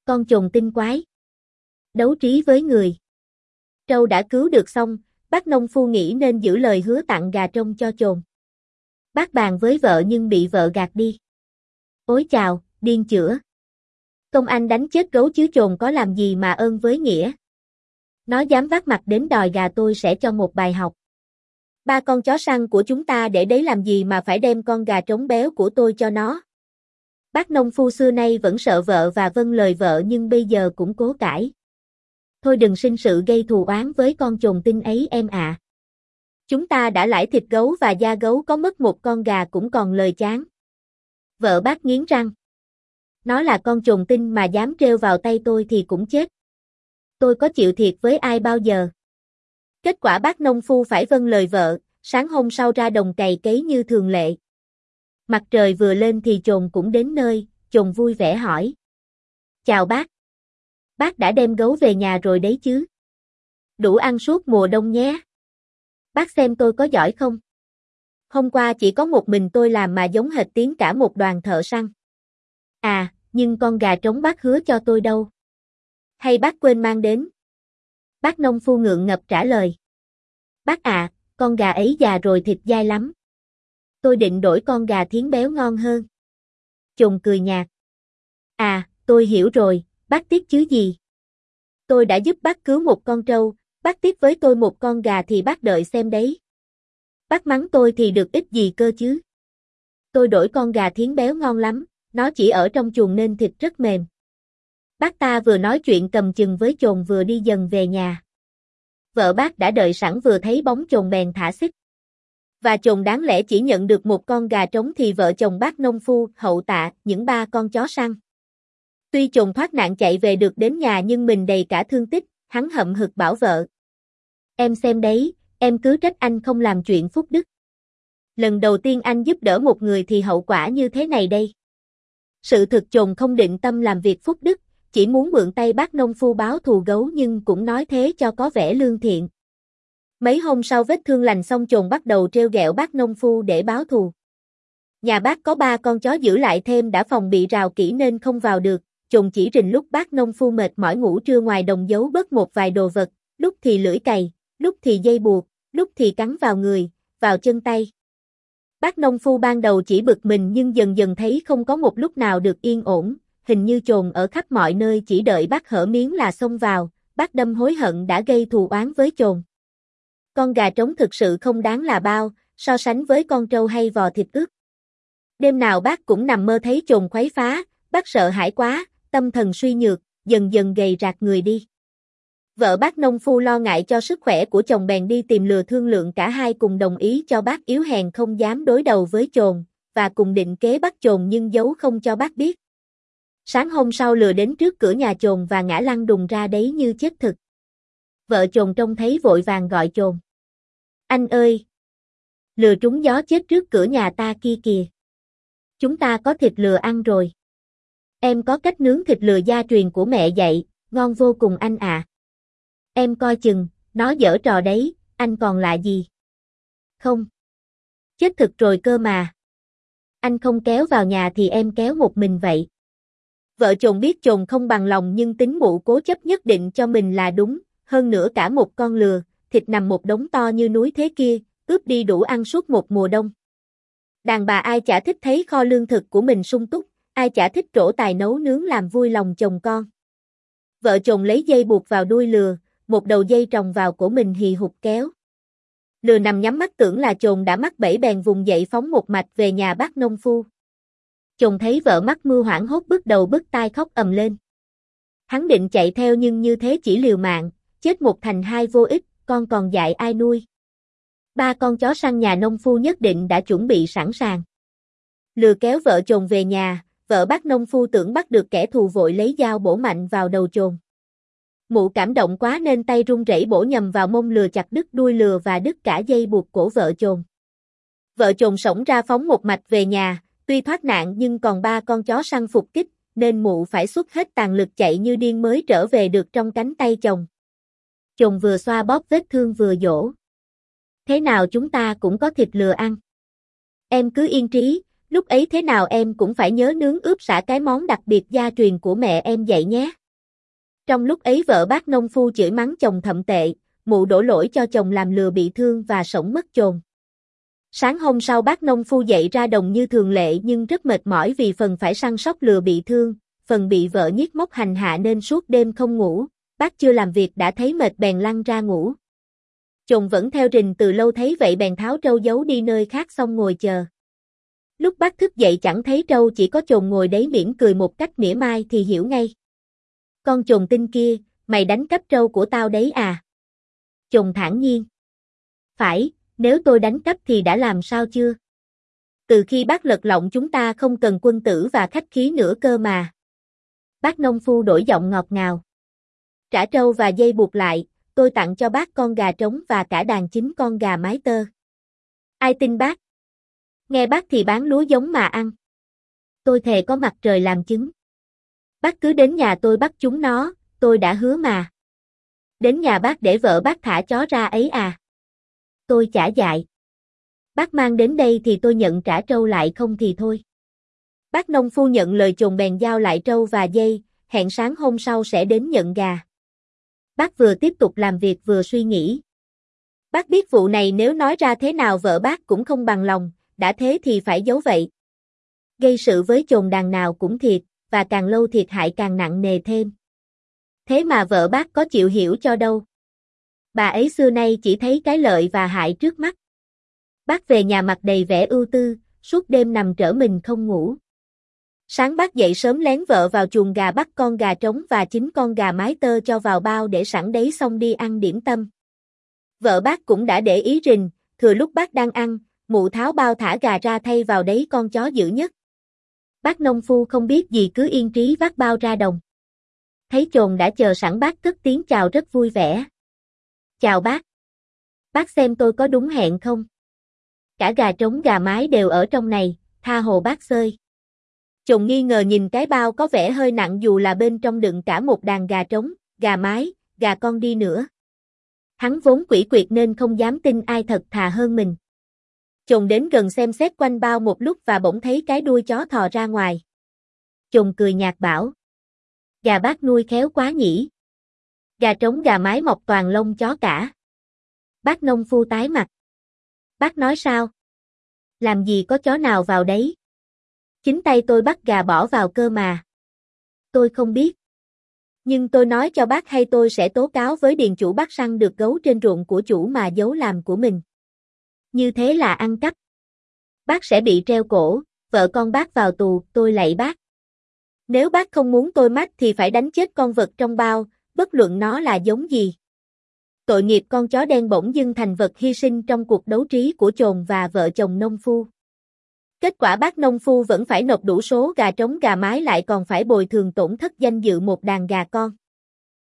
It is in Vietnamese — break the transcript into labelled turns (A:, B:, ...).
A: Con chồn tinh quái. Đấu trí với người. Trâu đã cứu được xong, bác nông phu nghĩ nên giữ lời hứa tặng gà trông cho chồn. Bác bàn với vợ nhưng bị vợ gạt đi. Ôi chào, điên chữa. Công anh đánh chết gấu chứ chồn có làm gì mà ơn với nghĩa. Nó dám vác mặt đến đòi gà tôi sẽ cho một bài học. Ba con chó săn của chúng ta để đấy làm gì mà phải đem con gà trống béo của tôi cho nó. Bác nông phu xưa nay vẫn sợ vợ và vâng lời vợ nhưng bây giờ cũng cố cãi. Thôi đừng sinh sự gây thù oán với con chồn tinh ấy em ạ. Chúng ta đã lãi thịt gấu và da gấu có mất một con gà cũng còn lời chán. Vợ bác nghiến răng. Nó là con chồn tinh mà dám trêu vào tay tôi thì cũng chết. Tôi có chịu thiệt với ai bao giờ. Kết quả bác nông phu phải vâng lời vợ, sáng hôm sau ra đồng cày cấy như thường lệ. Mặt trời vừa lên thì chồn cũng đến nơi, chồn vui vẻ hỏi. Chào bác. Bác đã đem gấu về nhà rồi đấy chứ? Đủ ăn suốt mùa đông nhé. Bác xem tôi có giỏi không? Hôm qua chỉ có một mình tôi làm mà giống hệt tiếng cả một đoàn thợ săn. À, nhưng con gà trống bác hứa cho tôi đâu? Hay bác quên mang đến? Bác nông phu ngượng ngập trả lời. Bác à, con gà ấy già rồi thịt dai lắm. Tôi định đổi con gà thiến béo ngon hơn. Chồn cười nhạt. À, tôi hiểu rồi, bác tiếc chứ gì. Tôi đã giúp bác cứu một con trâu, bác tiếc với tôi một con gà thì bác đợi xem đấy. Bác mắng tôi thì được ích gì cơ chứ. Tôi đổi con gà thiến béo ngon lắm, nó chỉ ở trong chuồng nên thịt rất mềm. Bác ta vừa nói chuyện cầm chừng với chồn vừa đi dần về nhà. Vợ bác đã đợi sẵn vừa thấy bóng chồn bèn thả xích. Và chồn đáng lẽ chỉ nhận được một con gà trống thì vợ chồng bác nông phu hậu tạ những ba con chó săn. Tuy chồn thoát nạn chạy về được đến nhà nhưng mình đầy cả thương tích, hắn hậm hực bảo vợ. Em xem đấy, em cứ trách anh không làm chuyện phúc đức. Lần đầu tiên anh giúp đỡ một người thì hậu quả như thế này đây. Sự thực chồn không định tâm làm việc phúc đức, chỉ muốn mượn tay bác nông phu báo thù gấu nhưng cũng nói thế cho có vẻ lương thiện. Mấy hôm sau vết thương lành xong chồn bắt đầu trêu ghẹo bác nông phu để báo thù. Nhà bác có 3 con chó giữ lại thêm đã phòng bị rào kỹ nên không vào được, chồn chỉ rình lúc bác nông phu mệt mỏi ngủ trưa ngoài đồng giấu bớt một vài đồ vật, lúc thì lưỡi cày, lúc thì dây buộc, lúc thì cắn vào người, vào chân tay. Bác nông phu ban đầu chỉ bực mình nhưng dần dần thấy không có một lúc nào được yên ổn, hình như chồn ở khắp mọi nơi chỉ đợi bác hở miếng là xông vào, bác đâm hối hận đã gây thù oán với chồn. Con gà trống thực sự không đáng là bao, so sánh với con trâu hay vò thịt ướt. Đêm nào bác cũng nằm mơ thấy chồn khuấy phá, bác sợ hãi quá, tâm thần suy nhược, dần dần gầy rạc người đi. Vợ bác nông phu lo ngại cho sức khỏe của chồng bèn đi tìm lừa thương lượng cả hai cùng đồng ý cho bác yếu hèn không dám đối đầu với chồn, và cùng định kế bắt chồn nhưng giấu không cho bác biết. Sáng hôm sau lừa đến trước cửa nhà chồn và ngã lăn đùng ra đấy như chết thực. Vợ chồn trông thấy vội vàng gọi chồn. Anh ơi! Lừa trúng gió chết trước cửa nhà ta kia kìa. Chúng ta có thịt lừa ăn rồi. Em có cách nướng thịt lừa gia truyền của mẹ dạy, ngon vô cùng anh ạ. Em coi chừng, nó giở trò đấy, anh còn lạ gì? Không. Chết thực rồi cơ mà. Anh không kéo vào nhà thì em kéo một mình vậy. Vợ chồng biết chồng không bằng lòng nhưng tính mụ cố chấp nhất định cho mình là đúng, hơn nữa cả một con lừa, thịt nằm một đống to như núi thế kia, ướp đi đủ ăn suốt một mùa đông. Đàn bà ai chả thích thấy kho lương thực của mình sung túc, ai chả thích trổ tài nấu nướng làm vui lòng chồng con. Vợ chồng lấy dây buộc vào đuôi lừa, một đầu dây tròng vào cổ mình hì hục kéo. Lừa nằm nhắm mắt tưởng là chồn đã mắc bẫy bèn vùng dậy phóng một mạch về nhà bác nông phu. Chồn thấy vợ mắc mưu hoảng hốt bứt đầu bứt tai khóc ầm lên. Hắn định chạy theo nhưng như thế chỉ liều mạng, chết một thành hai vô ích, con còn dại ai nuôi. 3 con chó săn nhà nông phu nhất định đã chuẩn bị sẵn sàng. Lừa kéo vợ chồn về nhà, vợ bác nông phu tưởng bắt được kẻ thù vội lấy dao bổ mạnh vào đầu chồn. Mụ cảm động quá nên tay run rẩy bổ nhầm vào mông lừa chặt đứt đuôi lừa và đứt cả dây buộc cổ vợ chồn. Vợ chồn xổng ra phóng một mạch về nhà, tuy thoát nạn nhưng còn 3 con chó săn phục kích, nên mụ phải xuất hết tàn lực chạy như điên mới trở về được trong cánh tay chồng. Chồn vừa xoa bóp vết thương vừa dỗ. Thế nào chúng ta cũng có thịt lừa ăn. Em cứ yên trí, lúc ấy thế nào em cũng phải nhớ nướng ướp sả cái món đặc biệt gia truyền của mẹ em dạy nhé. Trong lúc ấy vợ bác nông phu chửi mắng chồng thậm tệ, mụ đổ lỗi cho chồng làm lừa bị thương và sổng mất chồn. Sáng hôm sau bác nông phu dậy ra đồng như thường lệ nhưng rất mệt mỏi vì phần phải săn sóc lừa bị thương, phần bị vợ nhiếc móc hành hạ nên suốt đêm không ngủ, bác chưa làm việc đã thấy mệt bèn lăn ra ngủ. Chồng vẫn theo rình từ lâu thấy vậy bèn tháo trâu giấu đi nơi khác xong ngồi chờ. Lúc bác thức dậy chẳng thấy trâu chỉ có chồn ngồi đấy mỉm cười một cách mỉa mai thì hiểu ngay. Con chồn tinh kia, mày đánh cắp trâu của tao đấy à? Chồn thản nhiên. Phải, nếu tôi đánh cắp thì đã làm sao chưa? Từ khi bác lật lọng chúng ta không cần quân tử và khách khí nữa cơ mà. Bác nông phu đổi giọng ngọt ngào. Trả trâu và dây buộc lại, tôi tặng cho bác con gà trống và cả đàn 9 con gà mái tơ. Ai tin bác? Nghe bác thì bán lúa giống mà ăn. Tôi thề có mặt trời làm chứng. Bác cứ đến nhà tôi bắt chúng nó, tôi đã hứa mà. Đến nhà bác để vợ bác thả chó ra ấy à? Tôi chả dại. Bác mang đến đây thì tôi nhận trả trâu lại không thì thôi. Bác nông phu nhận lời chồn bèn giao lại trâu và dây, hẹn sáng hôm sau sẽ đến nhận gà. Bác vừa tiếp tục làm việc vừa suy nghĩ. Bác biết vụ này nếu nói ra thế nào vợ bác cũng không bằng lòng, đã thế thì phải giấu vậy. Gây sự với chồn đàn nào cũng thiệt, và càng lâu thiệt hại càng nặng nề thêm. Thế mà vợ bác có chịu hiểu cho đâu. Bà ấy xưa nay chỉ thấy cái lợi và hại trước mắt. Bác về nhà mặt đầy vẻ ưu tư, suốt đêm nằm trở mình không ngủ. Sáng bác dậy sớm lén vợ vào chuồng gà bắt con gà trống và 9 con gà mái tơ cho vào bao để sẵn đấy xong đi ăn điểm tâm. Vợ bác cũng đã để ý rình, thừa lúc bác đang ăn, mụ tháo bao thả gà ra thay vào đấy con chó dữ nhất. Bác nông phu không biết gì cứ yên trí vác bao ra đồng. Thấy chồn đã chờ sẵn bác cất tiếng chào rất vui vẻ. Chào bác. Bác xem tôi có đúng hẹn không? Cả gà trống gà mái đều ở trong này, tha hồ bác xơi. Chồn nghi ngờ nhìn cái bao có vẻ hơi nặng dù là bên trong đựng cả một đàn gà trống, gà mái, gà con đi nữa. Hắn vốn quỷ quyệt nên không dám tin ai thật thà hơn mình. Chồn đến gần xem xét quanh bao một lúc và bỗng thấy cái đuôi chó thò ra ngoài. Chồn cười nhạt bảo. Gà bác nuôi khéo quá nhỉ. Gà trống gà mái mọc toàn lông chó cả. Bác nông phu tái mặt. Bác nói sao? Làm gì có chó nào vào đấy? Chính tay tôi bắt gà bỏ vào cơ mà. Tôi không biết. Nhưng tôi nói cho bác hay tôi sẽ tố cáo với điền chủ bắt săn được gấu trên ruộng của chủ mà giấu làm của mình. Như thế là ăn cắp. Bác sẽ bị treo cổ, vợ con bác vào tù, tôi lạy bác. Nếu bác không muốn tôi mách thì phải đánh chết con vật trong bao, bất luận nó là giống gì. Tội nghiệp con chó đen bỗng dưng thành vật hy sinh trong cuộc đấu trí của chồn và vợ chồng nông phu. Kết quả bác nông phu vẫn phải nộp đủ số gà trống gà mái lại còn phải bồi thường tổn thất danh dự một đàn gà con.